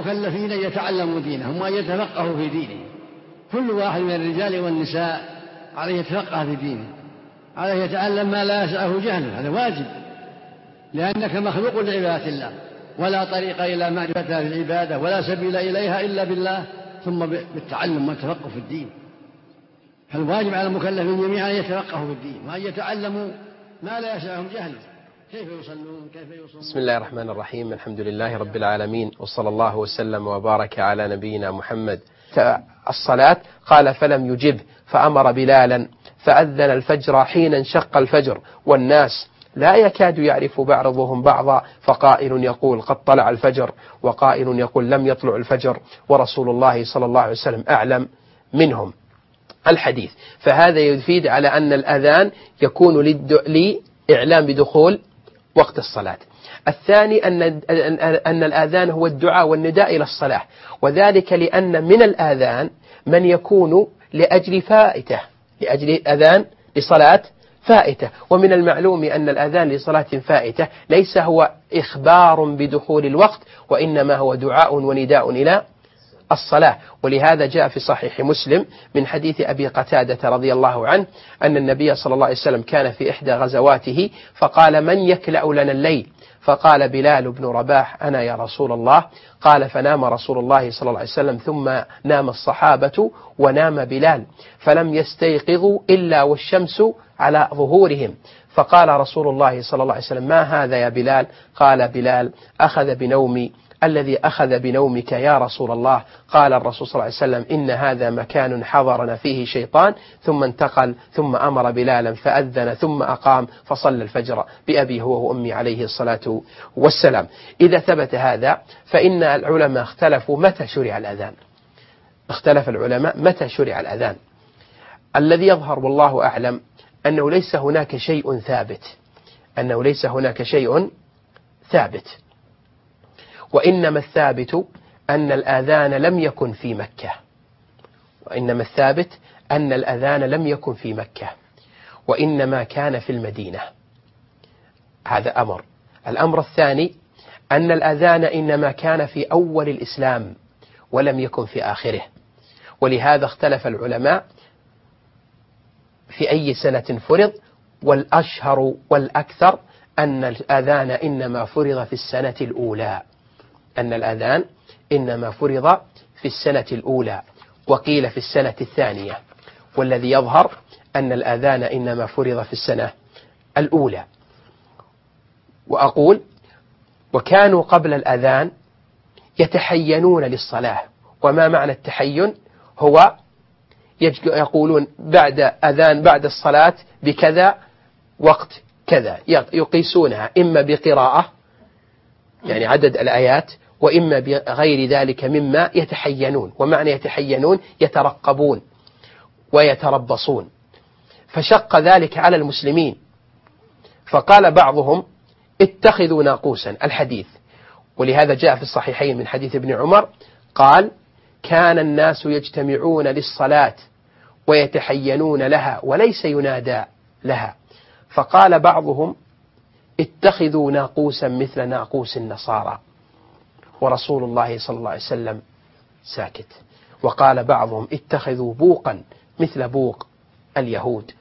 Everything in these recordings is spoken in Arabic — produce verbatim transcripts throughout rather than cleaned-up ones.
المكلفين أن يتعلموا دينهم وأن يتفقهوا في دينهم. كل واحد من الرجال والنساء عليه يتفقه في دينه، عليه يتعلم ما لا يسعه جهله، هذا واجب، لأنك مخلوق لعبادة الله، ولا طريق إلى معرفتها في العبادة ولا سبيل إليها إلا بالله ثم بالتعلم والتفقه في الدين. فالواجب على المكلفين جميعا أن يتفقهوا في الدين وأن يتعلموا ما لا يسعهم جهله، كيف يصلون كيف يصومون. بسم الله الرحمن الرحيم، الحمد لله رب العالمين، وصلى الله وسلم وبارك على نبينا محمد. الصلاة قال فلم يجب فأمر بلالا فأذن الفجر حين انشق الفجر والناس لا يكاد يعرف بعضهم بعضا، فقائل يقول قد طلع الفجر وقائل يقول لم يطلع الفجر ورسول الله صلى الله عليه وسلم أعلم منهم. الحديث فهذا يفيد على أن الأذان يكون لإعلام بدخول وقت الصلاة. الثاني أن أن الآذان هو الدعاء والنداء إلى الصلاة، وذلك لأن من الآذان من يكون لأجل فائتة، لأجل أذان لصلاة فائتة. ومن المعلوم أن الأذان لصلاة فائتة ليس هو إخبار بدخول الوقت، وإنما هو دعاء ونداء إلى الصلاة. ولهذا جاء في صحيح مسلم من حديث أبي قتادة رضي الله عنه أن النبي صلى الله عليه وسلم كان في إحدى غزواته فقال من يكلأ لنا الليل؟ فقال بلال بن رباح أنا يا رسول الله. قال فنام رسول الله صلى الله عليه وسلم ثم نام الصحابة ونام بلال فلم يستيقظوا إلا والشمس على ظهورهم. فقال رسول الله صلى الله عليه وسلم ما هذا يا بلال؟ قال بلال أخذ بنومي الذي أخذ بنومك يا رسول الله. قال الرسول صلى الله عليه وسلم إن هذا مكان حضرنا فيه شيطان، ثم انتقل ثم أمر بلالا فأذن ثم أقام فصلى الفجر بأبي هو وأمي عليه الصلاة والسلام. إذا ثبت هذا فإن العلماء اختلفوا متى شرع الأذان. اختلف العلماء متى شرع الأذان. الذي يظهر والله أعلم أنه ليس هناك شيء ثابت، أنه ليس هناك شيء ثابت وإنما الثابت أن الآذان لم يكن في مكة، وإنما الثابت أن الأذان لم يكن في مكة وإنما كان في المدينة. هذا أمر. الأمر الثاني أن الأذان إنما كان في أول الإسلام ولم يكن في آخره، ولهذا اختلف العلماء في أي سنة فرض، والأشهر والأكثر أن الأذان إنما فرض في السنة الأولى، أن الأذان إنما فرض في السنة الأولى، وقيل في السنة الثانية، والذي يظهر أن الأذان إنما فرض في السنة الأولى. وأقول وكانوا قبل الأذان يتحينون للصلاة. وما معنى التحين؟ هو يقولون بعد أذان بعد الصلاة بكذا وقت كذا، يقيسونها إما بقراءة يعني عدد الآيات، وإما بغير ذلك مما يتحينون. ومعنى يتحينون يترقبون ويتربصون. فشق ذلك على المسلمين، فقال بعضهم اتخذوا ناقوسا الحديث. ولهذا جاء في الصحيحين من حديث ابن عمر قال كان الناس يجتمعون للصلاة ويتحينون لها وليس ينادى لها. فقال بعضهم اتخذوا ناقوسا مثل ناقوس النصارى، ورسول الله صلى الله عليه وسلم ساكت. وقال بعضهم اتخذوا بوقا مثل بوق اليهود.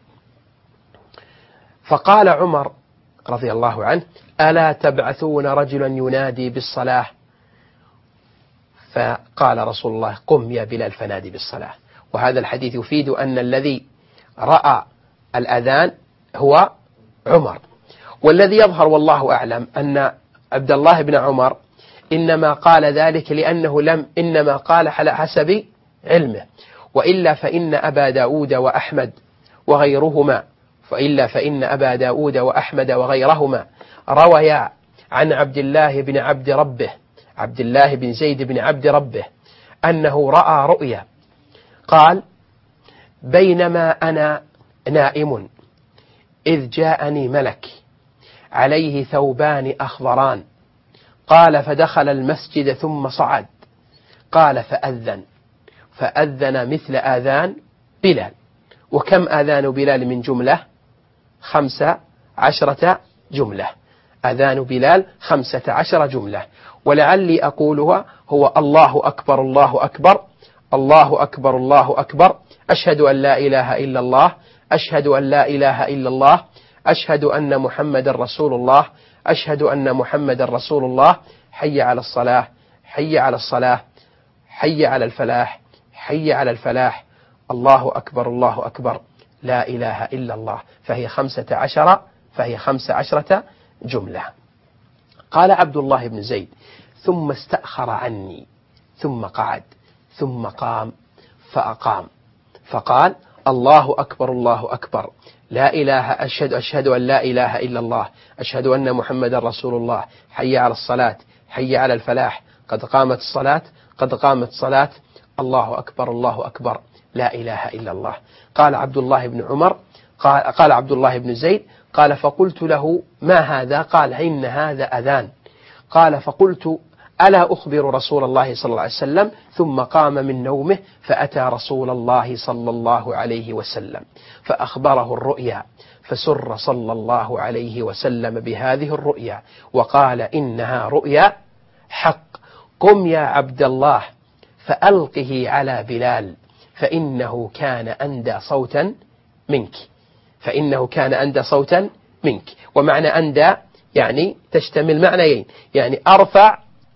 فقال عمر رضي الله عنه ألا تبعثون رجلا ينادي بالصلاة؟ فقال رسول الله قم يا بلال فنادي بالصلاة. وهذا الحديث يفيد أن الذي رأى الأذان هو عمر. والذي يظهر والله أعلم أن عبد الله بن عمر إنما قال ذلك لأنه لم إنما قال على حسب علمه، وإلا فإن أبا داود وأحمد وغيرهما فإلا فإن أبا داود وأحمد وغيرهما رويا عن عبد الله بن عبد ربه عبد الله بن زيد بن عبد ربه أنه رأى رؤيا قال بينما أنا نائم إذ جاءني ملك عليه ثوبان أخضران، قال فدخل المسجد ثم صعد، قال فأذن فأذن مثل آذان بلال. وكم آذان بلال من جملة؟ خمسة عشرة جملة. أذان بلال خمسة عشر جملة. ولعلي أقولها هو الله أكبر الله أكبر الله أكبر الله أكبر، أشهد أن لا إله إلا الله، أشهد أن لا إله إلا الله، أشهد أن محمد رسول الله، أشهد أن محمد رسول الله، حي على الصلاة حي على الصلاة حي على الفلاح حي على الفلاح، الله أكبر الله أكبر، لا إله إلا الله. فهي خمسة عشر فهي خمس عشرة جملة. قال عبد الله بن زيد: ثم استأخر عني ثم قعد ثم قام فأقام فقال: الله أكبر الله أكبر، لا إله أشهد أشهد أن لا إله إلا الله، أشهد أن محمد رسول الله، حي على الصلاة حي على الفلاح، قد قامت الصلاة قد قامت الصلاة، الله أكبر الله أكبر، لا إله إلا الله. قال عبد الله بن عمر قال, قال عبد الله بن زيد قال: فقلت له: ما هذا؟ قال: إن هذا أذان. قال: فقلت: ألا أخبر رسول الله صلى الله عليه وسلم؟ ثم قام من نومه فأتى رسول الله صلى الله عليه وسلم فأخبره الرؤيا، فسر صلى الله عليه وسلم بهذه الرؤيا وقال: إنها رؤيا حق، قم يا عبد الله فألقه على بلال فإنه كان أندى صوتا منك فإنه كان أندى صوتا منك. ومعنى أندى يعني تشتمل معنيين، يعني أرفع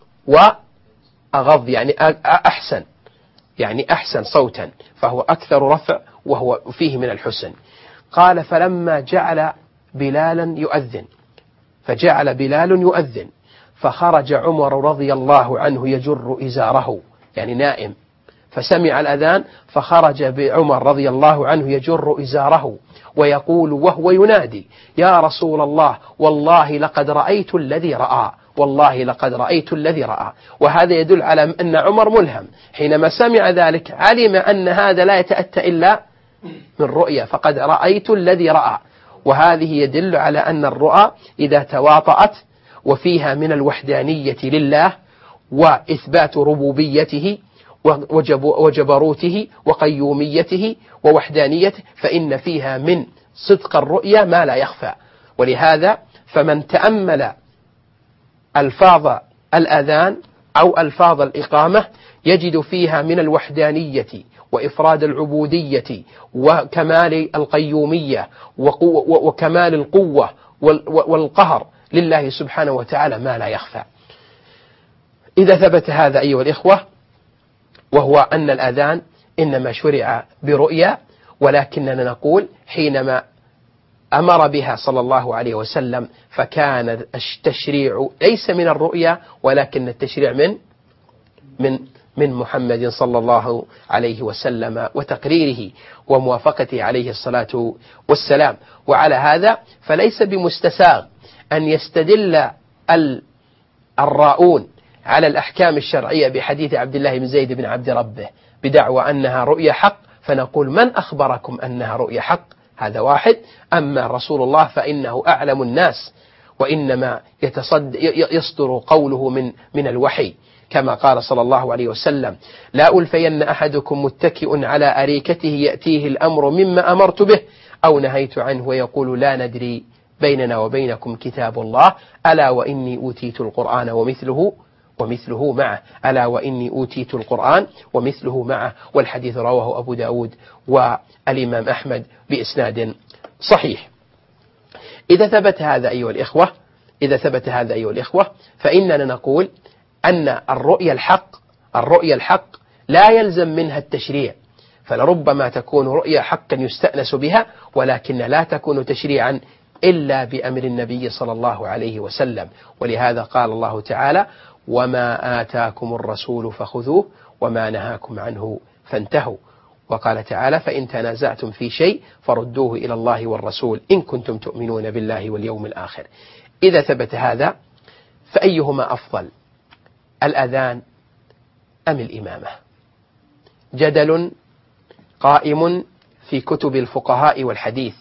وأغض، يعني أحسن، يعني أحسن صوتا، فهو أكثر رفع وهو فيه من الحسن. قال: فلما جعل بلالا يؤذن فجعل بلال يؤذن فخرج عمر رضي الله عنه يجر إزاره، يعني نائم، فسمع الأذان فخرج بعمر رضي الله عنه يجر إزاره ويقول وهو ينادي: يا رسول الله، والله لقد رأيت الذي رأى، والله لقد رأيت الذي رأى. وهذا يدل على أن عمر ملهم، حينما سمع ذلك علم أن هذا لا يتأتى إلا من رؤيا، فقد رأيت الذي رأى. وهذه يدل على أن الرؤى إذا تواطأت وفيها من الوحدانية لله وإثبات ربوبيته وجبروته وقيوميته ووحدانيته، فإن فيها من صدق الرؤيا ما لا يخفى. ولهذا فمن تأمل ألفاظ الأذان أو ألفاظ الإقامة يجد فيها من الوحدانية وإفراد العبودية وكمال القيومية وكمال القوة والقهر لله سبحانه وتعالى ما لا يخفى. إذا ثبت هذا أيها الإخوة، وهو أن الأذان إنما شرع برؤيا، ولكننا نقول حينما أمر بها صلى الله عليه وسلم فكان التشريع ليس من الرؤيا، ولكن التشريع من من من محمد صلى الله عليه وسلم وتقريره وموافقته عليه الصلاة والسلام. وعلى هذا فليس بمستساغ أن يستدل الراؤون على الأحكام الشرعية بحديث عبد الله بن زيد بن عبد ربه بدعوى أنها رؤيا حق، فنقول: من أخبركم أنها رؤيا حق؟ هذا واحد. أما رسول الله فإنه أعلم الناس، وإنما يتصد يصدر قوله من من الوحي، كما قال صلى الله عليه وسلم: لا ألفين أحدكم متكئ على أريكته يأتيه الأمر مما أمرت به أو نهيت عنه ويقول لا ندري بيننا وبينكم كتاب الله، ألا وإني أوتيت القرآن ومثله ومثله معه، ألا وإني أوتيت القرآن ومثله معه. والحديث رواه أبو داود والإمام أحمد بإسناد صحيح. إذا ثبت هذا أيها الإخوة إذا ثبت هذا أيها الإخوة فإننا نقول أن الرؤيا الحق الرؤيا الحق لا يلزم منها التشريع، فلربما تكون رؤيا حقا يستأنس بها، ولكن لا تكون تشريعا إلا بأمر النبي صلى الله عليه وسلم. ولهذا قال الله تعالى: وما آتاكم الرسول فخذوه وما نهاكم عنه فانتهوا. وقال تعالى: فإن تنازعتم في شيء فردوه إلى الله والرسول إن كنتم تؤمنون بالله واليوم الآخر. إذا ثبت هذا فأيهما أفضل، الأذان أم الإمامة؟ جدل قائم في كتب الفقهاء والحديث،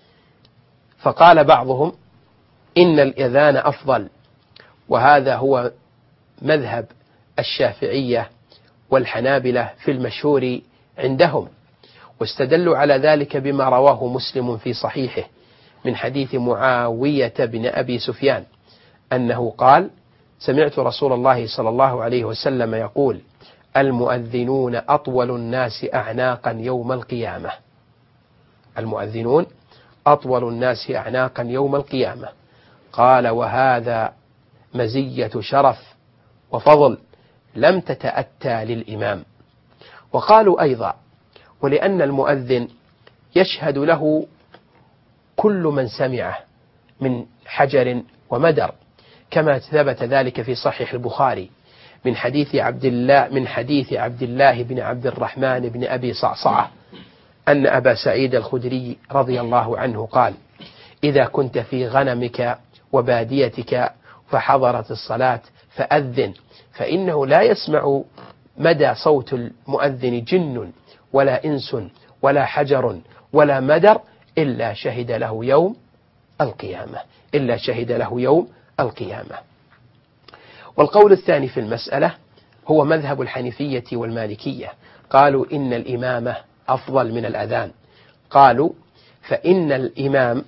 فقال بعضهم إن الأذان أفضل، وهذا هو مذهب الشافعية والحنابلة في المشهور عندهم، واستدلوا على ذلك بما رواه مسلم في صحيحه من حديث معاوية بن أبي سفيان أنه قال: سمعت رسول الله صلى الله عليه وسلم يقول: المؤذنون أطول الناس أعناقا يوم القيامة. المؤذنون أطول الناس أعناقا يوم القيامة. قال: وهذا مزية شرف وفضل لم تتأتى للإمام. وقالوا أيضا: ولأن المؤذن يشهد له كل من سمعه من حجر ومدر، كما ثبت ذلك في صحيح البخاري من حديث عبد الله من حديث عبد الله بن عبد الرحمن بن أبي صعصعة أن أبا سعيد الخدري رضي الله عنه قال: إذا كنت في غنمك وباديتك فحضرت الصلاة فأذن، فإنه لا يسمع مدى صوت المؤذن جن ولا إنس ولا حجر ولا مدر إلا شهد له يوم القيامة إلا شهد له يوم القيامة. والقول الثاني في المسألة هو مذهب الحنيفية والمالكية. قالوا إن الإمامة أفضل من الأذان. قالوا فإن الإمام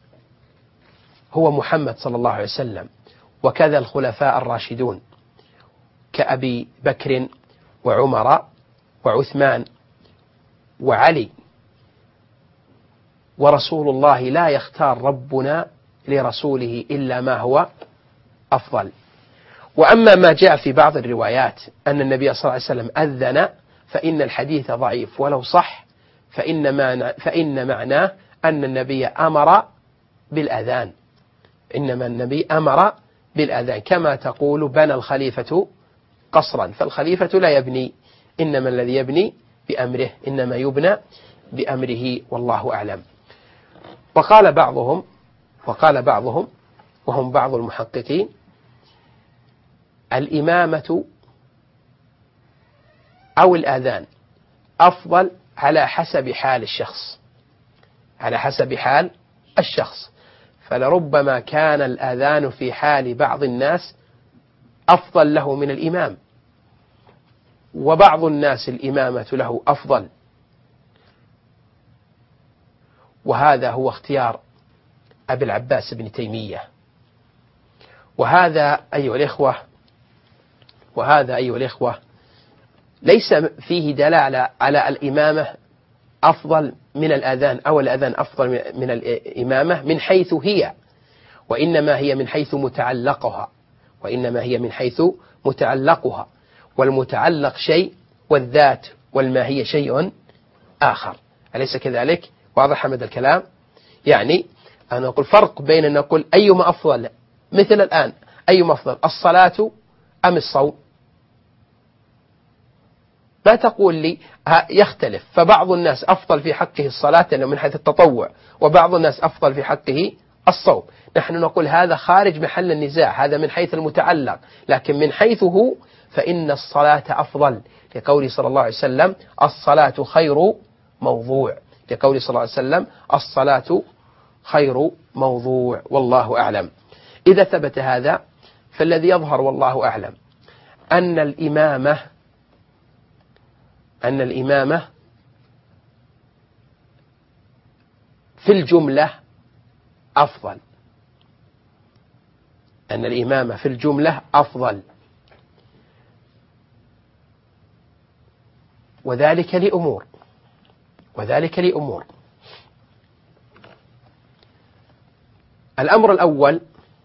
هو محمد صلى الله عليه وسلم، وكذا الخلفاء الراشدون كأبي بكر وعمر وعثمان وعلي. ورسول الله لا يختار ربنا لرسوله إلا ما هو أفضل. وأما ما جاء في بعض الروايات أن النبي صلى الله عليه وسلم أذن فإن الحديث ضعيف، ولو صح فإن, ما فإن معناه أن النبي أمر بالأذان إنما النبي أمر بالأذان، كما تقول بنى الخليفة قصرا، فالخليفة لا يبني، إنما الذي يبني بأمره إنما يبنى بأمره، والله أعلم. وقال بعضهم وقال بعضهم وهم بعض المحققين: الإمامة أو الأذان أفضل على حسب حال الشخص على حسب حال الشخص فلربما كان الأذان في حال بعض الناس أفضل له من الإمام، وبعض الناس الإمامة له أفضل. وهذا هو اختيار أبي العباس بن تيمية. وهذا أيها الإخوة وهذا أيها الإخوة ليس فيه دلالة على الإمامة أفضل من الأذان أو الأذان أفضل من الإمامة من حيث هي، وإنما هي من حيث متعلقها وإنما هي من حيث متعلقها والمتعلق شيء والذات والماهية شيء آخر. أليس كذلك؟ واضح هذا الكلام؟ يعني أنا أقول فرق بين أن نقول أيما أفضل، مثل الآن أيما أفضل الصلاة أم الصوم؟ ما تقول لي يختلف، فبعض الناس أفضل في حقه الصلاة لأنه من حيث التطوع، وبعض الناس أفضل في حقه الصوم. نحن نقول هذا خارج محل النزاع، هذا من حيث المتعلق، لكن من حيث هو فإن الصلاة أفضل، لقول صلى الله عليه وسلم: الصلاة خير موضوع، لقول صلى الله عليه وسلم: الصلاة خير موضوع، والله أعلم. إذا ثبت هذا فالذي يظهر والله أعلم أن الإمامة أن الإمامة في الجملة أفضل أن الإمامة في الجملة أفضل وذلك لأمور وذلك لأمور الأمر الأول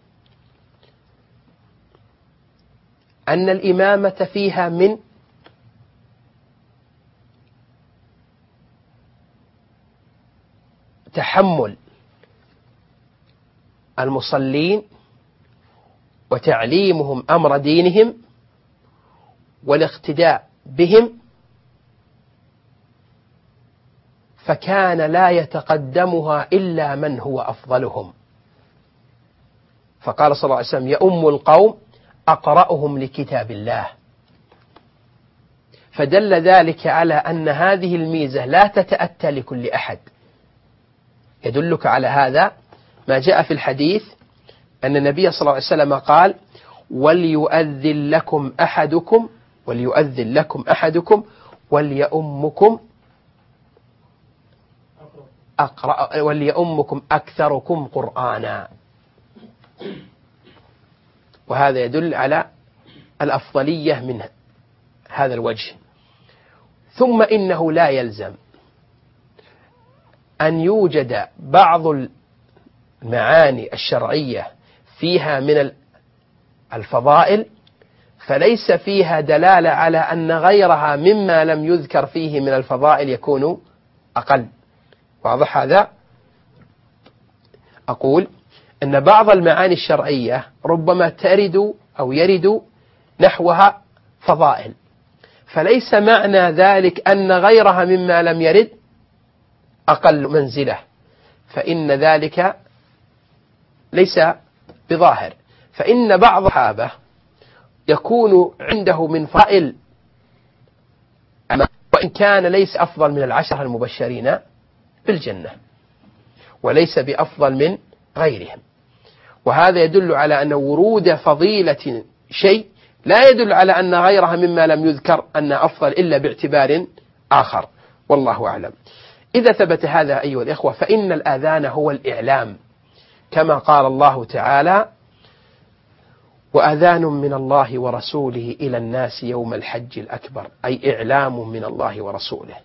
أن الإمامة فيها من تحمل المصلين وتعليمهم أمر دينهم والاقتداء بهم، فكان لا يتقدمها إلا من هو أفضلهم. فقال صلى الله عليه وسلم: يؤم القوم أقرأهم لكتاب الله. فدل ذلك على أن هذه الميزة لا تتأتى لكل أحد. يدلك على هذا ما جاء في الحديث أن النبي صلى الله عليه وسلم قال: وليؤذن لكم أحدكم وليؤذن لكم أحدكم وليؤمكم أقرأ وليؤمكم أكثركم قرآنا. وهذا يدل على الأفضلية من هذا الوجه. ثم إنه لا يلزم أن يوجد بعض المعاني الشرعية فيها من الفضائل فليس فيها دلالة على أن غيرها مما لم يذكر فيه من الفضائل يكون أقل. واضح هذا؟ أقول أن بعض المعاني الشرعية ربما ترد أو يرد نحوها فضائل، فليس معنى ذلك أن غيرها مما لم يرد أقل منزلة، فإن ذلك ليس بظاهر. فإن بعض الصحابة يكون عنده من فضائل وإن كان ليس أفضل من العشرة المبشرين بالجنة وليس بأفضل من غيرهم. وهذا يدل على أن ورود فضيلة شيء لا يدل على أن غيرها مما لم يذكر أن أفضل إلا باعتبار آخر، والله أعلم. إذا ثبت هذا أيها الإخوة فإن الآذان هو الإعلام، كما قال الله تعالى: وأذان من الله ورسوله إلى الناس يوم الحج الأكبر، أي إعلام من الله ورسوله.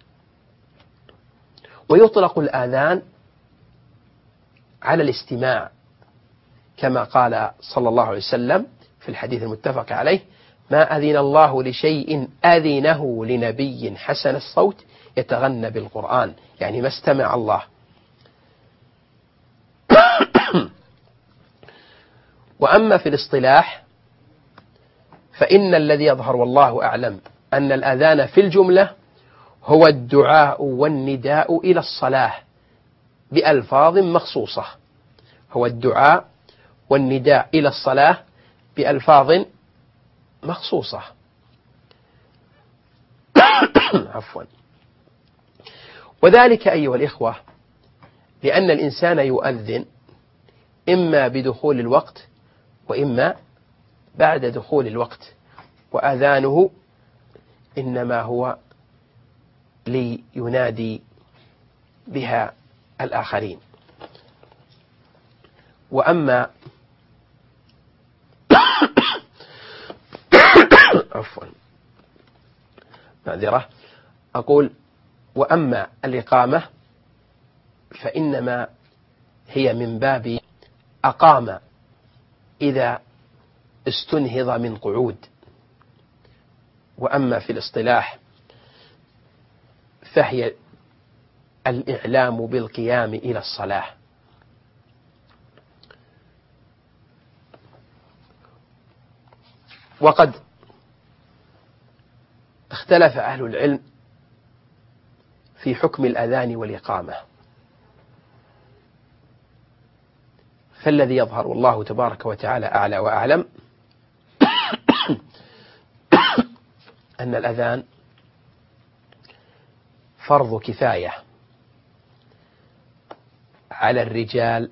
ويطلق الآذان على الاستماع، كما قال صلى الله عليه وسلم في الحديث المتفق عليه: ما أذن الله لشيء أذنه لنبي حسن الصوت يتغنى بالقرآن، يعني ما استمع الله. وأما في الاصطلاح فإن الذي يظهر والله أعلم أن الأذان في الجملة هو الدعاء والنداء إلى الصلاة بألفاظ مخصوصة، هو الدعاء والنداء إلى الصلاة بألفاظ مخصوصة. عفوا. وذلك أيها الإخوة لأن الإنسان يؤذن إما بدخول الوقت وإما بعد دخول الوقت، وأذانه إنما هو لينادي بها الآخرين. وأما عفوا معذرة أقول وأما الإقامة فإنما هي من باب أقام إذا استنهض من قعود. وأما في الاصطلاح فهي الإعلام بالقيام إلى الصلاة. وقد اختلف أهل العلم في حكم الأذان والإقامة، فالذي يظهر والله تبارك وتعالى أعلى وأعلم أن الأذان فرض كفاية على الرجال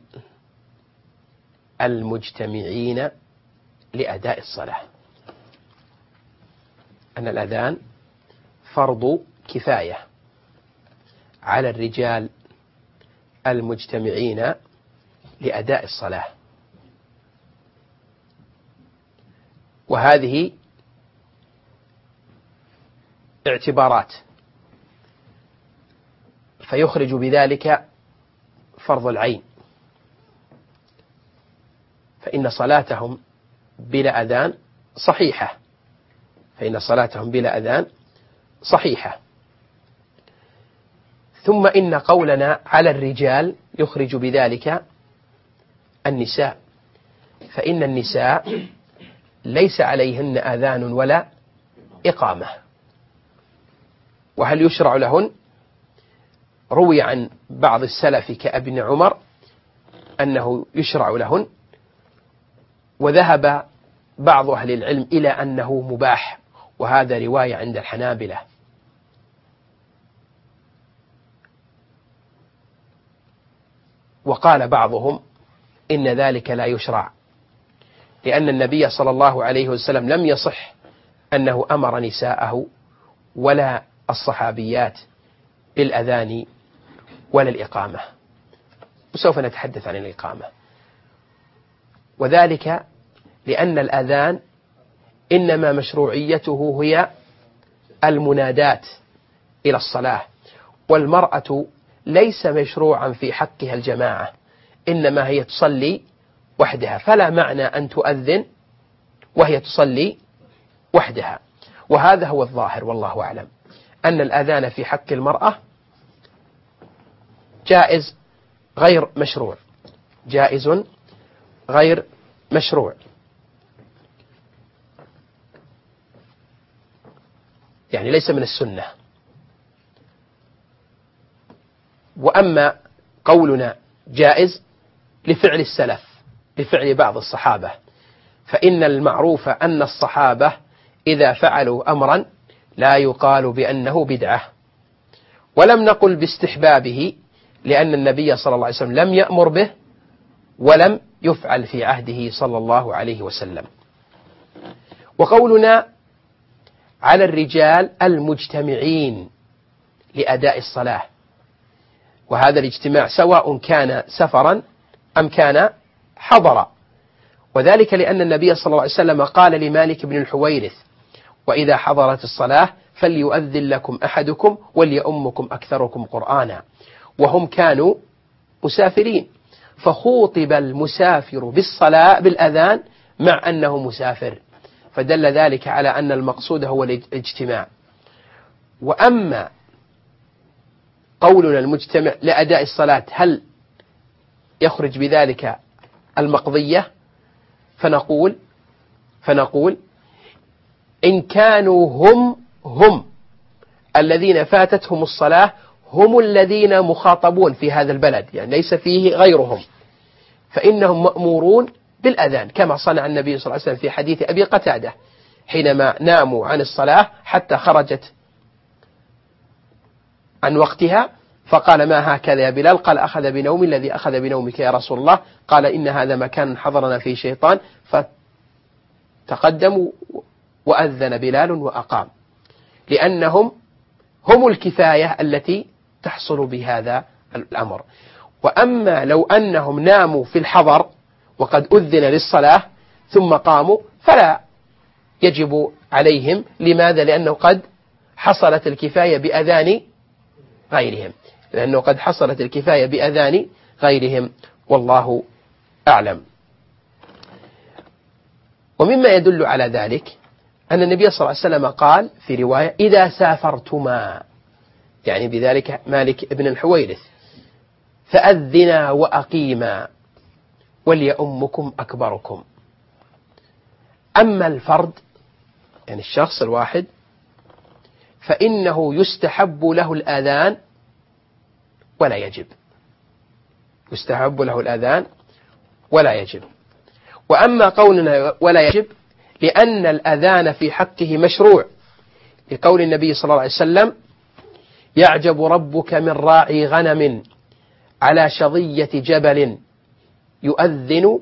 المجتمعين لأداء الصلاة، أن الأذان فرض كفاية على الرجال المجتمعين لأداء الصلاة. وهذه اعتبارات، فيخرج بذلك فرض العين، فإن صلاتهم بلا أذان صحيحة، فإن صلاتهم بلا أذان صحيحة. ثم إن قولنا على الرجال يخرج بذلك النساء، فإن النساء ليس عليهن آذان ولا إقامة. وهل يشرع لهن؟ روي عن بعض السلف كابن عمر أنه يشرع لهن، وذهب بعض أهل العلم إلى أنه مباح، وهذا رواية عند الحنابلة. وقال بعضهم إن ذلك لا يشرع، لأن النبي صلى الله عليه وسلم لم يصح أنه أمر نساءه ولا الصحابيات بالأذان ولا الإقامة، وسوف نتحدث عن الإقامة. وذلك لأن الأذان إنما مشروعيته هي المنادات إلى الصلاة، والمرأة ليس مشروعا في حقها الجماعة، إنما هي تصلي وحدها، فلا معنى أن تؤذن وهي تصلي وحدها. وهذا هو الظاهر والله أعلم، أن الأذان في حق المرأة جائز غير مشروع، جائز غير مشروع. يعني ليس من السنة. وأما قولنا جائز لفعل السلف، لفعل بعض الصحابة، فإن المعروف أن الصحابة إذا فعلوا أمرا لا يقال بأنه بدعة، ولم نقل باستحبابه لأن النبي صلى الله عليه وسلم لم يأمر به ولم يفعل في عهده صلى الله عليه وسلم. وقولنا على الرجال المجتمعين لأداء الصلاة، وهذا الاجتماع سواء كان سفرا أم كان حضرا، وذلك لأن النبي صلى الله عليه وسلم قال لمالك بن الحويرث: وإذا حضرت الصلاة فليؤذن لكم أحدكم وليؤمكم أكثركم قرآنا. وهم كانوا مسافرين، فخوطب المسافر بالصلاة بالأذان مع أنه مسافر، فدل ذلك على أن المقصود هو الاجتماع. وأما قولنا المجتمع لأداء الصلاة هل يخرج بذلك المقضية؟ فنقول فنقول إن كانوا هم هم الذين فاتتهم الصلاة هم الذين مخاطبون في هذا البلد، يعني ليس فيه غيرهم، فإنهم مأمورون بالأذان كما صنع النبي صلى الله عليه وسلم في حديث أبي قتادة حينما ناموا عن الصلاة حتى خرجت عن وقتها، فقال: ما هكذا يا بلال؟ قال: أخذ بنومي الذي أخذ بنومك يا رسول الله. قال: إن هذا مكان حضرنا فيه شيطان. فتقدموا وأذن بلال وأقام، لأنهم هم الكفاية التي تحصل بهذا الأمر. وأما لو أنهم ناموا في الحضر وقد أذن للصلاة ثم قاموا فلا يجب عليهم. لماذا؟ لأنه قد حصلت الكفاية بأذان غيرهم، لأنه قد حصلت الكفاية بأذان غيرهم، والله أعلم. ومما يدل على ذلك أن النبي صلى الله عليه وسلم قال في رواية: إذا سافرتما، يعني بذلك مالك بن الحويرث، فأذنا وأقيما وليؤمكم أكبركم. أما الفرد، يعني الشخص الواحد، فإنه يستحب له الأذان ولا يجب، يستحب له الأذان ولا يجب. وأما قولنا ولا يجب لأن الأذان في حقه مشروع، لقول النبي صلى الله عليه وسلم: يعجب ربك من راعي غنم على شظية جبل يؤذن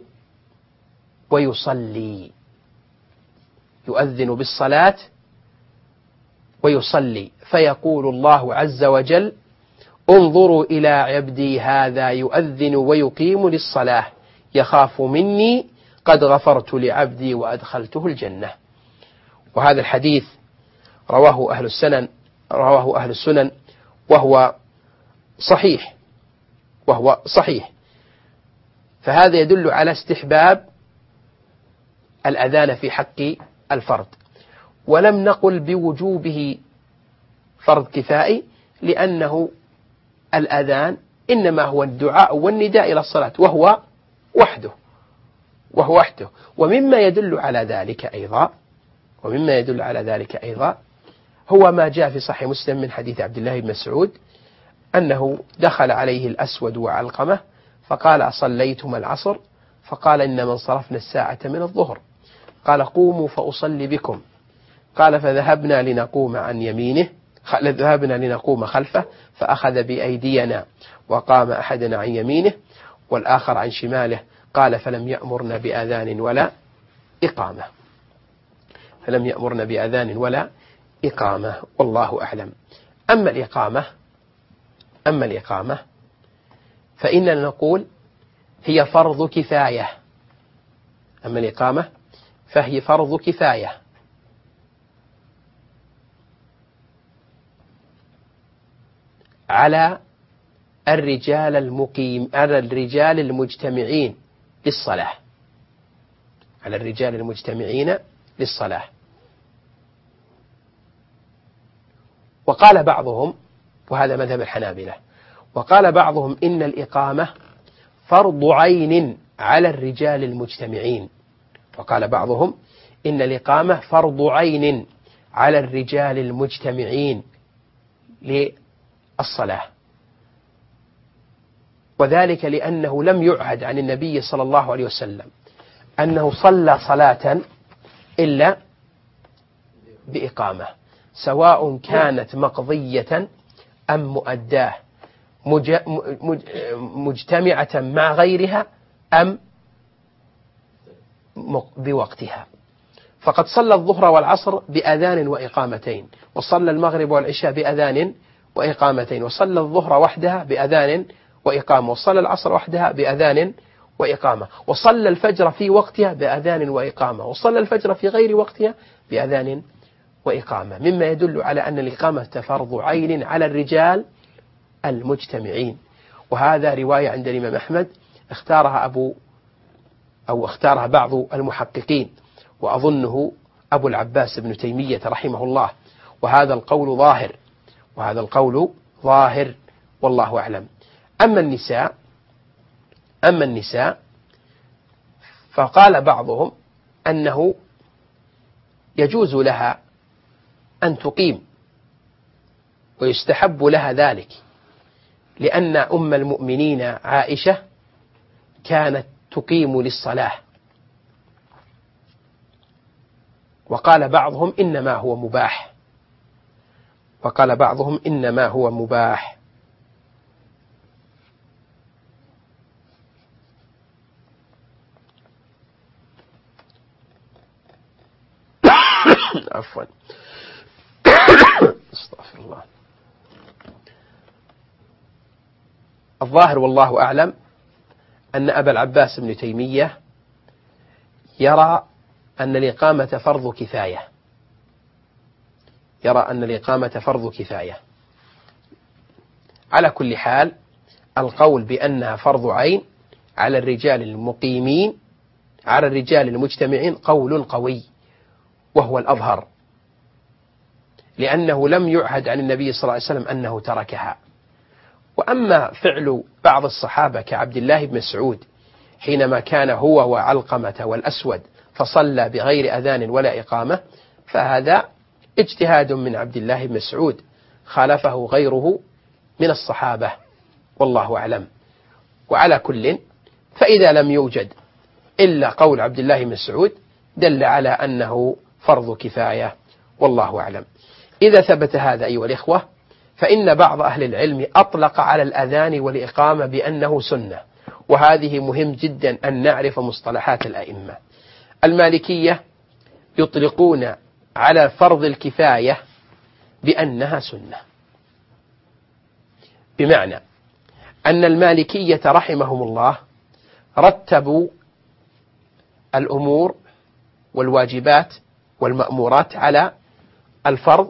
ويصلي، يؤذن بالصلاة ويصلي، فيقول الله عز وجل: انظروا إلى عبدي هذا يؤذن ويقيم للصلاة يخاف مني قد غفرت لعبدي وأدخلته الجنة. وهذا الحديث رواه أهل السنن رواه أهل السنن وهو صحيح وهو صحيح فهذا يدل على استحباب الأذان في حق الفرد. ولم نقل بوجوبه فرض كفائي، لأنه الأذان إنما هو الدعاء والنداء إلى الصلاة وهو وحده وهو وحده. ومما يدل على ذلك أيضا ومما يدل على ذلك أيضا هو ما جاء في صحيح مسلم من حديث عبد الله بن مسعود أنه دخل عليه الأسود وعلقمة فقال: أصليتما العصر؟ فقال: إنما انصرفنا الساعة من الظهر. قال: قوموا فأصلي بكم. قال: فذهبنا لنقوم عن يمينه ذهبنا لنقوم خلفه فأخذ بأيدينا وقام أحدنا عن يمينه والآخر عن شماله. قال: فلم يأمرنا بأذان ولا إقامة فلم يأمرنا بأذان ولا إقامة والله أعلم. أما الإقامة أما الإقامة فإننا نقول هي فرض كفاية أما الإقامة فهي فرض كفاية على الرجال المقيم على الرجال المجتمعين للصلاة على الرجال المجتمعين للصلاة. وقال بعضهم، وهذا مذهب الحنابلة، وقال بعضهم إن الإقامة فرض عين على الرجال المجتمعين وقال بعضهم إن الإقامة فرض عين على الرجال المجتمعين للصلاة، وذلك لأنه لم يعهد عن النبي صلى الله عليه وسلم أنه صلى صلاة إلا بإقامة، سواء كانت مقضية أم مؤداة، مجتمعة مع غيرها أم بوقتها. فقد صلى الظهر والعصر بأذان وإقامتين، وصلى المغرب والعشاء بأذان وإقامتين، وصلى الظهر وحدها بأذان وإقامة، وصلى العصر وحدها بأذان وإقامة، وصلى الفجر في وقتها بأذان وإقامة، وصلى الفجر في غير وقتها بأذان وإقامة، مما يدل على أن الإقامة فرض عين على الرجال المجتمعين. وهذا رواية عند الإمام أحمد اختارها أبو أو اختارها بعض المحققين، وأظنه أبو العباس ابن تيمية رحمه الله، وهذا القول ظاهر وهذا القول ظاهر والله أعلم. أما النساء أما النساء فقال بعضهم أنه يجوز لها أن تقيم ويستحب لها ذلك، لأن أم المؤمنين عائشة كانت تقيم للصلاة. وقال بعضهم إنما هو مباح وقال بعضهم إنما هو مباح عفوا استغفر الله. الظاهر والله أعلم أن أبا العباس بن تيمية يرى أن الإقامة فرض كفاية يرى أن الإقامة فرض كفاية. على كل حال القول بأنها فرض عين على الرجال المقيمين على الرجال المجتمعين قول قوي، وهو الأظهر، لأنه لم يعهد عن النبي صلى الله عليه وسلم أنه تركها. وأما فعل بعض الصحابة كعبد الله بن مسعود حينما كان هو وعلقمة والأسود فصلى بغير أذان ولا إقامة، فهذا اجتهاد من عبد الله بن مسعود خالفه غيره من الصحابة والله أعلم. وعلى كل فإذا لم يوجد إلا قول عبد الله بن مسعود دل على أنه فرض كفاية والله أعلم. إذا ثبت هذا أيها الإخوة، فإن بعض أهل العلم أطلق على الأذان والإقامة بأنه سنة، وهذه مهم جدا أن نعرف مصطلحات الأئمة. المالكية يطلقون على فرض الكفاية بأنها سنة، بمعنى أن المالكية رحمهم الله رتبوا الأمور والواجبات والمأمورات على الفرض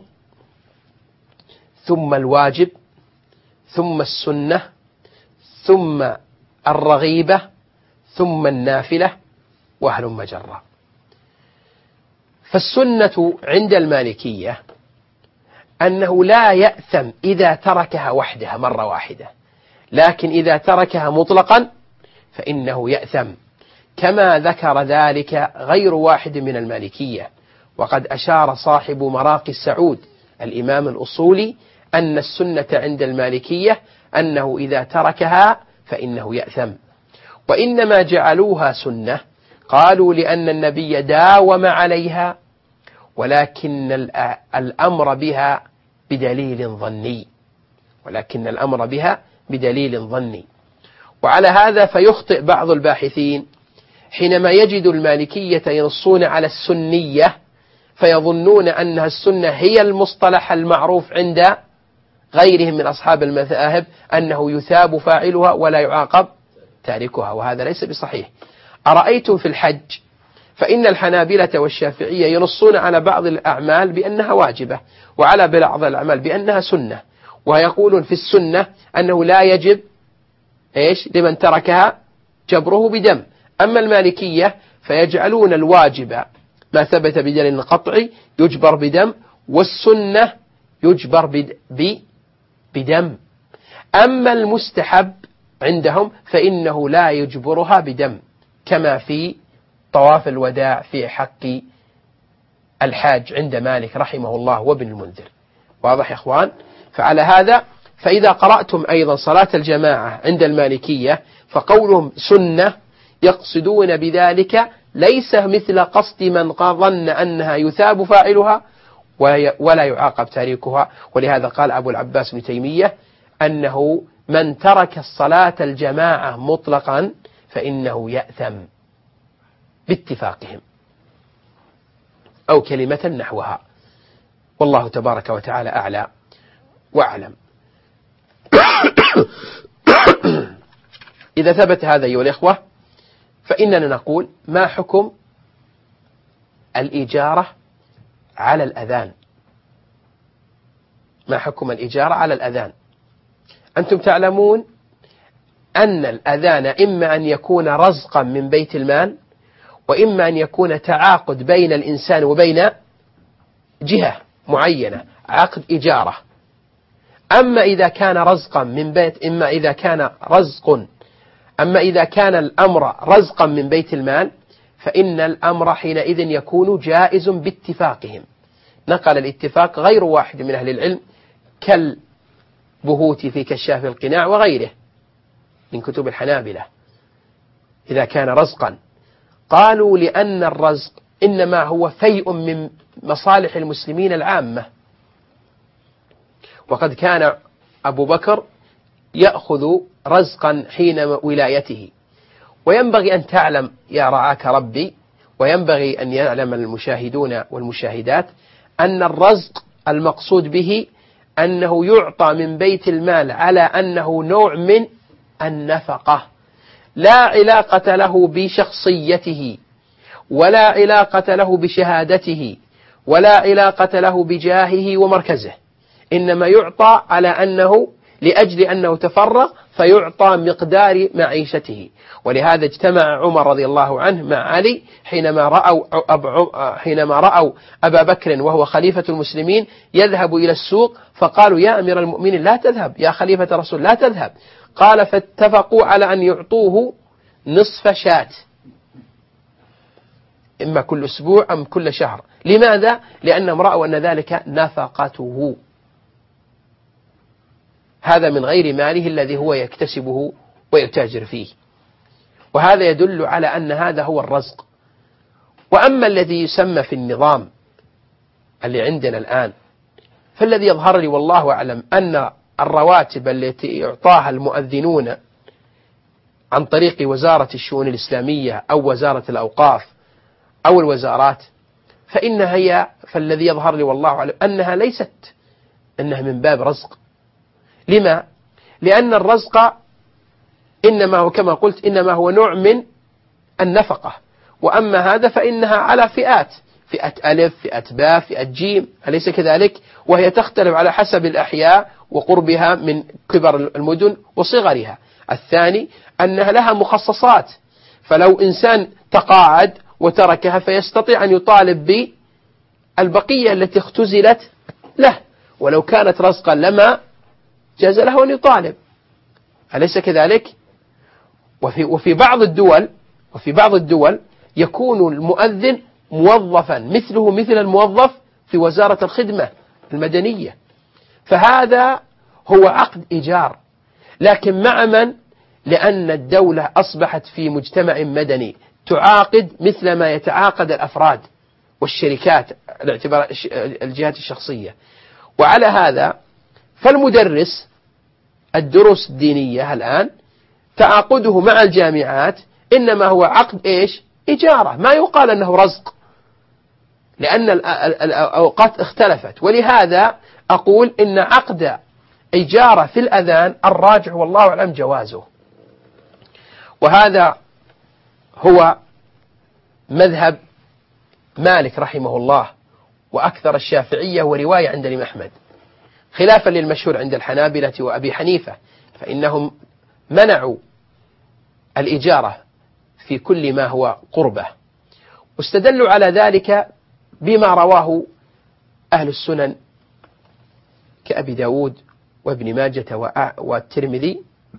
ثم الواجب ثم السنة ثم الرغيبة ثم النافلة وهلم جرا. فالسنة عند المالكية أنه لا يأثم إذا تركها وحدها مرة واحدة، لكن إذا تركها مطلقا فإنه يأثم، كما ذكر ذلك غير واحد من المالكية. وقد أشار صاحب مراقي السعود الإمام الأصولي أن السنة عند المالكية أنه إذا تركها فإنه يأثم، وإنما جعلوها سنة قالوا لأن النبي داوم عليها، ولكن الأمر بها بدليل ظني ولكن الأمر بها بدليل ظني وعلى هذا فيخطئ بعض الباحثين حينما يجد المالكية ينصون على السنية فيظنون أنها السنة هي المصطلح المعروف عند غيرهم من أصحاب المذاهب أنه يثاب فاعلها ولا يعاقب تاركها، وهذا ليس بصحيح. أرأيتم في الحج فإن الحنابلة والشافعية ينصون على بعض الأعمال بأنها واجبة، وعلى بعض الأعمال بأنها سنة، ويقولون في السنة أنه لا يجب إيش لمن تركها جبره بدم. أما المالكية فيجعلون الواجب ما ثبت بدليل قطعي يجبر بدم، والسنة يجبر بدم. أما المستحب عندهم فإنه لا يجبرها بدم، كما في طواف الوداع في حق الحاج عند مالك رحمه الله وابن المنذر. واضح يا أخوان؟ فعلى هذا فإذا قرأتم أيضا صلاة الجماعة عند المالكية فقولهم سنة يقصدون بذلك ليس مثل قصد من ظن أنها يثاب فاعلها ولا يعاقب تاركها. ولهذا قال أبو العباس بن تيمية أنه من ترك الصلاة الجماعة مطلقا فإنه يأثم باتفاقهم، أو كلمة نحوها. والله تبارك وتعالى أعلى وأعلم. إذا ثبت هذا أيها الإخوة فإننا نقول ما حكم الإجارة على الأذان؟ ما حكم الإجارة على الأذان؟ أنتم تعلمون أن الأذان إما أن يكون رزقا من بيت المال، وإما أن يكون تعاقد بين الإنسان وبين جهة معينة، عقد إجارة. أما إذا كان رزقا من بيت إما إذا كان رزق أما إذا كان الأمر رزقا من بيت المال فإن الأمر حينئذ يكون جائز باتفاقهم. نقل الاتفاق غير واحد من أهل العلم كالبهوت في كشاف القناع وغيره من كتب الحنابلة. إذا كان رزقا قالوا لأن الرزق إنما هو فيء من مصالح المسلمين العامة، وقد كان أبو بكر يأخذ رزقا حين ولايته. وينبغي أن تعلم يا رعاك ربي، وينبغي أن يعلم المشاهدون والمشاهدات أن الرزق المقصود به أنه يعطى من بيت المال على أنه نوع من النفقة، لا علاقة له بشخصيته، ولا علاقة له بشهادته، ولا علاقة له بجاهه ومركزه، إنما يعطى على أنه لأجل أنه تفرغ فيعطى مقدار معيشته. ولهذا اجتمع عمر رضي الله عنه مع علي حينما رأوا حينما رأوا أبا بكر وهو خليفة المسلمين يذهب إلى السوق، فقالوا يا أمير المؤمنين لا تذهب، يا خليفة الرسول لا تذهب. قال فاتفقوا على أن يعطوه نصف شاة، إما كل أسبوع أم كل شهر. لماذا؟ لأنهم رأوا أن ذلك نفقته، هذا من غير ماله الذي هو يكتسبه ويتاجر فيه. وهذا يدل على أن هذا هو الرزق. وأما الذي يسمى في النظام اللي عندنا الآن فالذي يظهر لي والله أعلم أن الرواتب التي يعطاها المؤذنون عن طريق وزارة الشؤون الإسلامية أو وزارة الأوقاف أو الوزارات فإنها هي فالذي يظهر لي والله أعلم أنها ليست أنها من باب رزق. لما؟ لأن الرزق إنما هو كما قلت إنما هو نوع من النفقة، وأما هذا فإنها على فئات، فئة ألف، فئة باء، فئة جيم، أليس كذلك؟ وهي تختلف على حسب الأحياء وقربها من كبر المدن وصغرها. الثاني أنها لها مخصصات، فلو إنسان تقاعد وتركها فيستطيع أن يطالب بالبقية التي اختزلت له، ولو كانت رزقا لما جاز له أن يطالب، أليس كذلك؟ وفي وفي بعض الدول وفي بعض الدول يكون المؤذن موظفا مثله مثل الموظف في وزارة الخدمة المدنية، فهذا هو عقد إيجار، لكن مع من؟ لأن الدولة أصبحت في مجتمع مدني تعاقد مثل ما يتعاقد الأفراد والشركات باعتبار الجهات الشخصية. وعلى هذا فالمدرس الدروس الدينية الآن تعاقده مع الجامعات إنما هو عقد إيش؟ إجارة، ما يقال أنه رزق، لأن الأوقات اختلفت. ولهذا أقول إن عقد إجارة في الأذان الراجح والله أعلم جوازه، وهذا هو مذهب مالك رحمه الله، وأكثر الشافعية ورواية عند الإمام أحمد، خلافا للمشهور عند الحنابلة وأبي حنيفة، فإنهم منعوا الإجارة في كل ما هو قربة. واستدلوا على ذلك بما رواه أهل السنن كأبي داود وابن ماجة والترمذي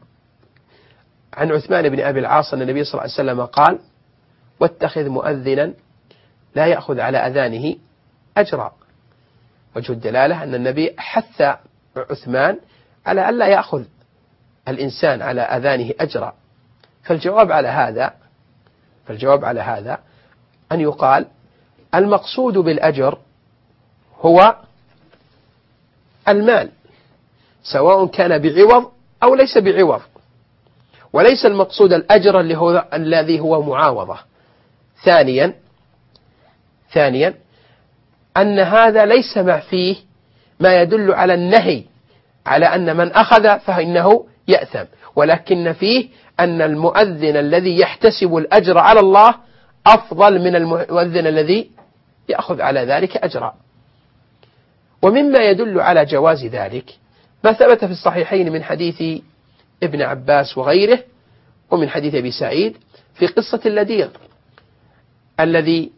عن عثمان بن أبي العاص أن النبي صلى الله عليه وسلم قال: واتخذ مؤذنا لا يأخذ على أذانه أجرا. وجه الدلالة أن النبي حث عثمان على ألا يأخذ الإنسان على أذانه أجرا. فالجواب على هذا فالجواب على هذا أن يقال: المقصود بالأجر هو المال، سواء كان بعوض أو ليس بعوض، وليس المقصود الأجر اللي هو الذي هو معاوضة. ثانيا ثانيا أن هذا ليس مع فيه ما يدل على النهي على أن من أخذ فإنه يأثم، ولكن فيه أن المؤذن الذي يحتسب الأجر على الله أفضل من المؤذن الذي يأخذ على ذلك أجرا. ومما يدل على جواز ذلك ما ثبت في الصحيحين من حديث ابن عباس وغيره، ومن حديث أبي سعيد في قصة اللديغ الذي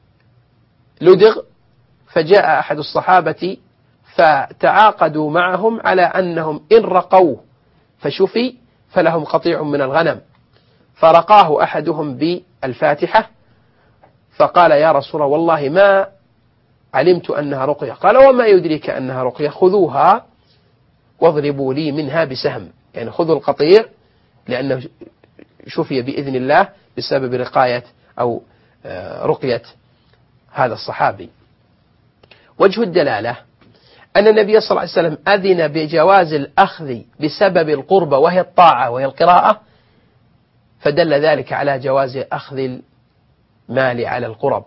لدغ، فجاء أحد الصحابة فتعاقدوا معهم على أنهم إن رقوه فشفي فلهم قطيع من الغنم، فرقاه أحدهم بالفاتحة فقال: يا رسول الله والله ما علمت أنها رقية. قال: وما يدريك أنها رقية؟ خذوها واضربوا لي منها بسهم، يعني خذوا القطيع لأنه شفي بإذن الله بسبب رقاية أو رقية هذا الصحابي. وجه الدلالة أن النبي صلى الله عليه وسلم أذن بجواز الأخذ بسبب القربة وهي الطاعة وهي القراءة، فدل ذلك على جواز أخذ المال على القرب.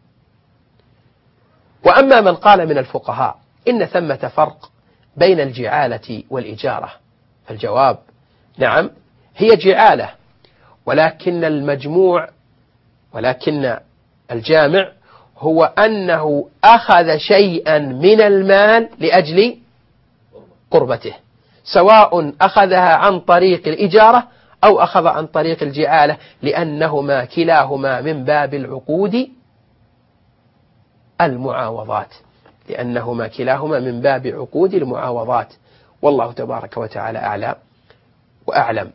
وأما من قال من الفقهاء إن ثمة فرق بين الجعالة والإجارة، فالجواب: نعم، هي جعالة، ولكن المجموع ولكن الجامع هو أنه أخذ شيئا من المال لأجل قربته، سواء أخذها عن طريق الإجارة أو أخذ عن طريق الجعالة، لأنهما كلاهما من باب العقود المعاوضات لأنهما كلاهما من باب عقود المعاوضات والله تبارك وتعالى أعلى وأعلم.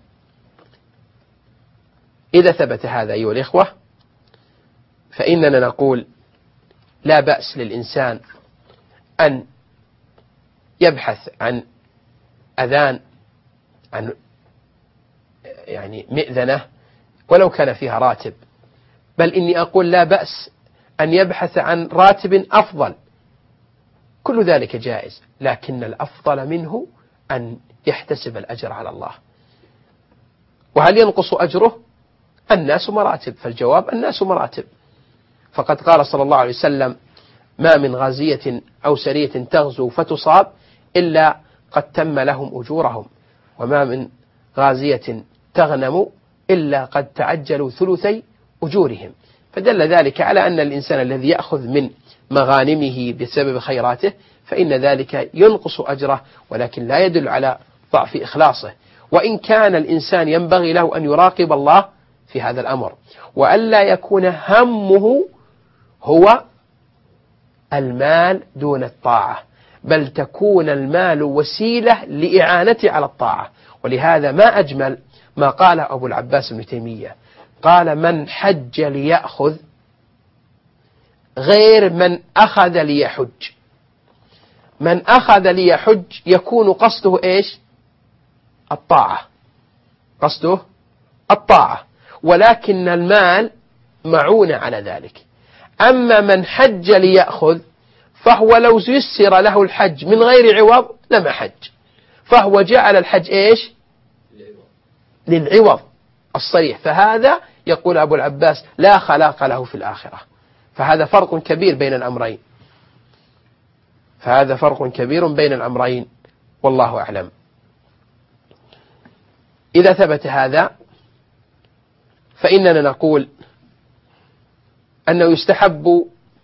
إذا ثبت هذا أيها الإخوة فإننا نقول: لا بأس للإنسان أن يبحث عن أذان، عن يعني مئذنة ولو كان فيها راتب، بل إني أقول لا بأس أن يبحث عن راتب أفضل، كل ذلك جائز، لكن الأفضل منه أن يحتسب الأجر على الله. وهل ينقص أجره؟ الناس مراتب، فالجواب: الناس مراتب. فقد قال صلى الله عليه وسلم: ما من غازية أو سرية تغزو فتصاب إلا قد تم لهم أجورهم، وما من غازية تغنم إلا قد تعجلوا ثلثي أجورهم. فدل ذلك على أن الإنسان الذي يأخذ من مغانمه بسبب خيراته فإن ذلك ينقص أجره، ولكن لا يدل على ضعف إخلاصه. وإن كان الإنسان ينبغي له أن يراقب الله في هذا الأمر، وألا يكون همه هو المال دون الطاعة، بل تكون المال وسيلة لإعانته على الطاعة. ولهذا ما أجمل ما قال أبو العباس ابن تيمية، قال: من حج ليأخذ غير من أخذ ليحج. من أخذ ليحج يكون قصده إيش؟ الطاعة، قصده الطاعة، ولكن المال معون على ذلك. أما من حج ليأخذ فهو لو يسر له الحج من غير عوض لما حج، فهو جعل الحج إيش؟ للعوض الصريح. فهذا يقول أبو العباس لا خلاق له في الآخرة. فهذا فرق كبير بين الأمرين فهذا فرق كبير بين الأمرين والله أعلم. إذا ثبت هذا فإننا نقول أنه يستحب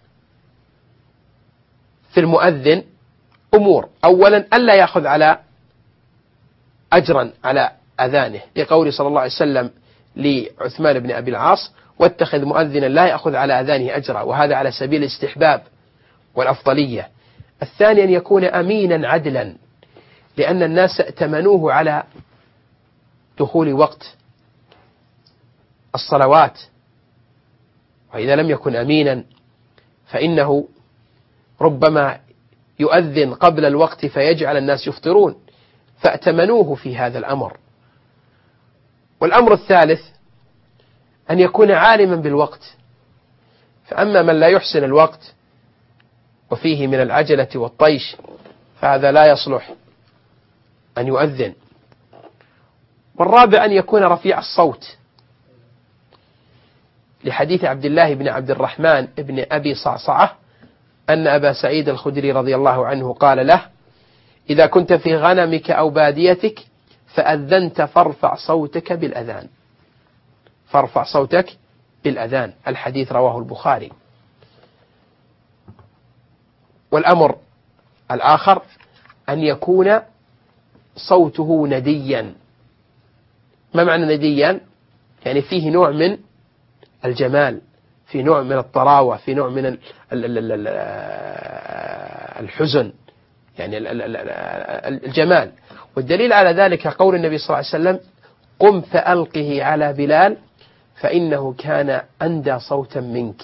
في المؤذن أمور: أولا ألا يأخذ على أجرا على أذانه، لقول صلى الله عليه وسلم لعثمان بن أبي العاص: واتخذ مؤذنا لا يأخذ على أذانه أجرا، وهذا على سبيل الاستحباب والأفضلية. الثاني أن يكون أمينا عدلا، لأن الناس ائتمنوه على دخول وقت الصلوات، وإذا لم يكن أمينا فإنه ربما يؤذن قبل الوقت فيجعل الناس يفطرون، فأتمنوه في هذا الأمر. والأمر الثالث أن يكون عالما بالوقت، فأما من لا يحسن الوقت وفيه من العجلة والطيش فهذا لا يصلح أن يؤذن. والرابع أن يكون رفيع الصوت، لحديث عبد الله بن عبد الرحمن بن أبي صعصعة أن أبا سعيد الخدري رضي الله عنه قال له: إذا كنت في غنمك أو باديتك فأذنت فارفع صوتك بالأذان، فارفع صوتك بالأذان. الحديث رواه البخاري. والأمر الآخر أن يكون صوته نديا. ما معنى نديا؟ يعني فيه نوع من الجمال، في نوع من الطراوة، في نوع من الحزن، يعني الجمال. والدليل على ذلك قول النبي صلى الله عليه وسلم: قم فألقه على بلال فإنه كان أندى صوتا منك.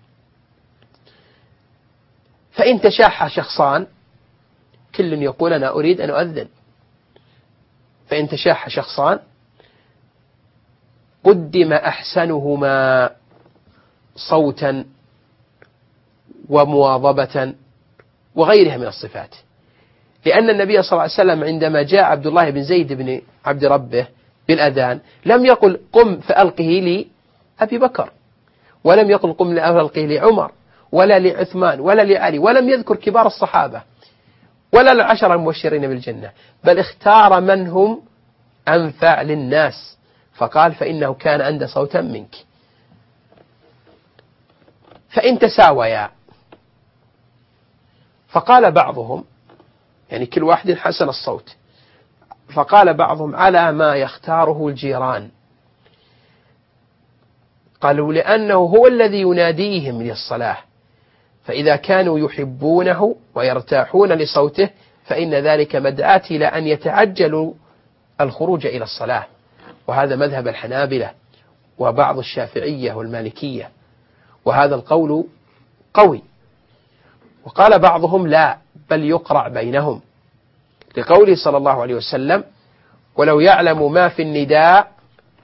فإن تشاح شخصان كل يقول أنا أريد أن أؤذن، فإن تشاح شخصان قدم أحسنهما صوتا ومواظبة وغيرها من الصفات، لأن النبي صلى الله عليه وسلم عندما جاء عبد الله بن زيد بن عبد ربه بالأذان لم يقل قم فألقه لي أبي بكر، ولم يقل قم فألقه لعمر ولا لعثمان ولا لعلي، ولم يذكر كبار الصحابة ولا العشر المبشرين بالجنة، بل اختار من هم أنفع للناس، فقال فإنه كان عند صوتا منك. فإن تساويا، فقال بعضهم، يعني كل واحد حسن الصوت، فقال بعضهم على ما يختاره الجيران، قالوا لأنه هو الذي يناديهم للصلاة، فإذا كانوا يحبونه ويرتاحون لصوته فإن ذلك مدعاة إلى أن يتعجلوا الخروج إلى الصلاة. وهذا مذهب الحنابلة وبعض الشافعية والمالكية، وهذا القول قوي. وقال بعضهم لا، بل يقرع بينهم، لقوله صلى الله عليه وسلم: ولو يعلم ما في النداء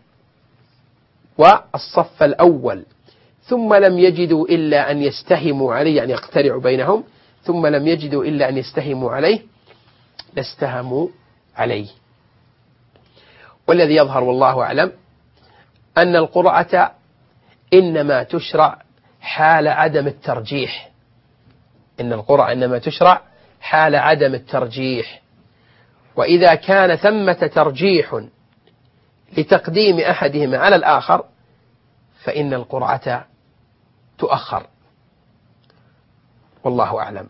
والصف الأول ثم لم يجدوا إلا أن يستهموا عليه، يعني يقترعوا بينهم، ثم لم يجدوا إلا أن يستهموا عليه لاستهموا عليه. والذي يظهر والله أعلم أن القرعة إنما تشرع حال عدم الترجيح، إن القرعة إنما تشرع حال عدم الترجيح، وإذا كان ثمة ترجيح لتقديم أحدهما على الآخر فإن القرعة تؤخر، والله أعلم.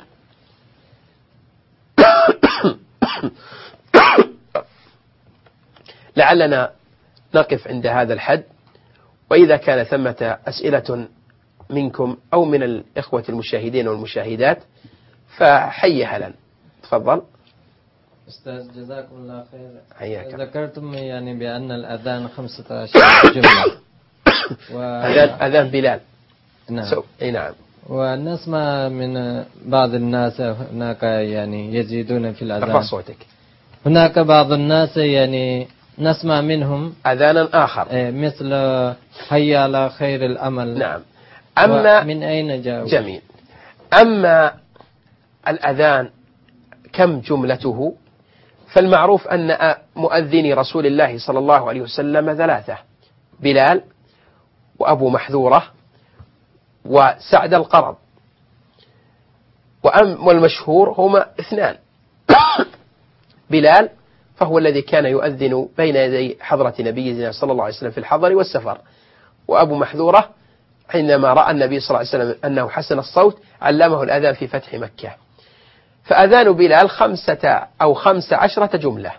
لعلنا نقف عند هذا الحد، وإذا كان ثمة أسئلة منكم أو من الإخوة المشاهدين والمشاهدات فحي هلا، تفضل. أستاذ جزاكم الله خير. حياك. ذكرتم يعني بأن الأذان خمسة عشر جملة و... أذان أذان بلال. نعم. سو... أي نعم. ونسمع من بعض الناس هناك يعني يزيدون في الأذان. ارفع صوتك. هناك بعض الناس يعني نسمع منهم أذانا آخر مثل حي على خير الأمل. نعم. أما من أين جاء؟ جميل. أما الأذان كم جملته؟ فالمعروف أن مؤذني رسول الله صلى الله عليه وسلم ثلاثة: بلال وأبو محذورة وسعد القرض، والمشهور هما اثنان. بلال فهو الذي كان يؤذن بين يدي حضرة نبينا صلى الله عليه وسلم في الحضر والسفر، وأبو محذورة حينما رأى النبي صلى الله عليه وسلم أنه حسن الصوت علمه الأذان في فتح مكة. فأذان بلال خمسة أو خمس عشرة جملة،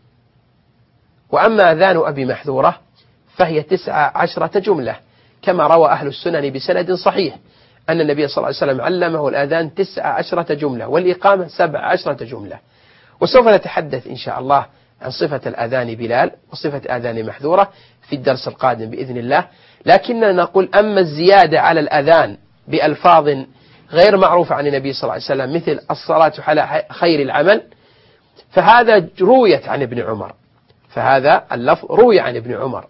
وأما أذان أبي محذورة فهي تسع عشرة جملة، كما روى أهل السنن بسند صحيح أن النبي صلى الله عليه وسلم علمه الأذان تسع عشرة جملة والإقامة سبع عشرة جملة. وسوف نتحدث إن شاء الله عن صفة الأذان بلال وصفة أذان محذورة في الدرس القادم بإذن الله. لكننا نقول أما الزيادة على الأذان بألفاظ غير معروفة عن النبي صلى الله عليه وسلم مثل الصلاة على خير العمل فهذا رويت عن ابن عمر، فهذا اللفظ روي عن ابن عمر.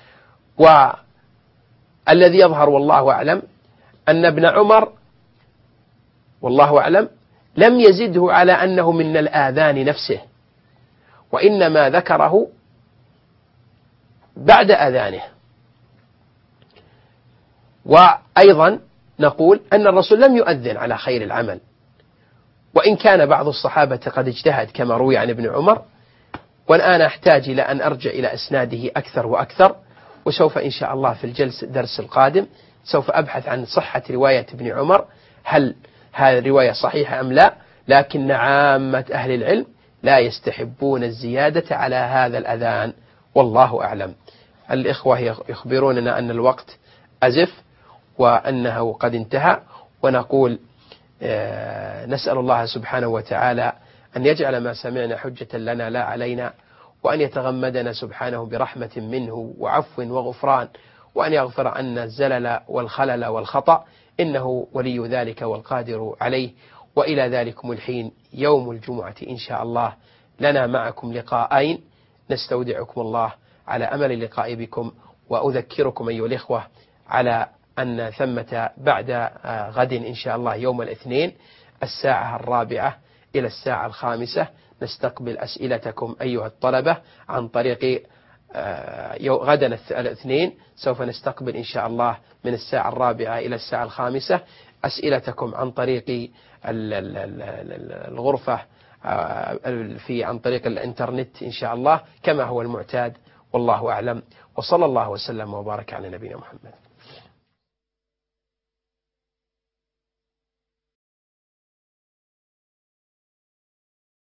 والذي يظهر والله أعلم أن ابن عمر والله أعلم لم يزده على أنه من الآذان نفسه، وإنما ذكره بعد أذانه. وأيضا نقول أن الرسول لم يؤذن على خير العمل، وإن كان بعض الصحابة قد اجتهد كما روي عن ابن عمر. والآن أحتاج إلى أن أرجع إلى أسناده أكثر وأكثر، وسوف إن شاء الله في الجلسة الدرس القادم سوف أبحث عن صحة رواية ابن عمر، هل هذه الرواية صحيحة أم لا. لكن عامة أهل العلم لا يستحبون الزيادة على هذا الأذان والله أعلم. الإخوة يخبروننا أن الوقت أزف وأنه قد انتهى، ونقول نسأل الله سبحانه وتعالى أن يجعل ما سمعنا حجة لنا لا علينا، وأن يتغمدنا سبحانه برحمة منه وعفو وغفران، وأن يغفر عنا الزلل والخلل والخطأ، إنه ولي ذلك والقادر عليه. وإلى ذلكم الحين يوم الجمعة إن شاء الله لنا معكم لقاءين، نستودعكم الله على أمل اللقاء بكم. وأذكركم أيها الإخوة على أن ثمة بعد غد إن شاء الله يوم الاثنين الساعة الرابعة إلى الساعة الخامسة نستقبل أسئلتكم أيها الطلبة عن طريق غدا الاثنين. سوف نستقبل إن شاء الله من الساعة الرابعة إلى الساعة الخامسة أسئلتكم عن طريق الغرفة في عن طريق الإنترنت إن شاء الله كما هو المعتاد، والله أعلم. وصلى الله وسلم وبارك على نبينا محمد.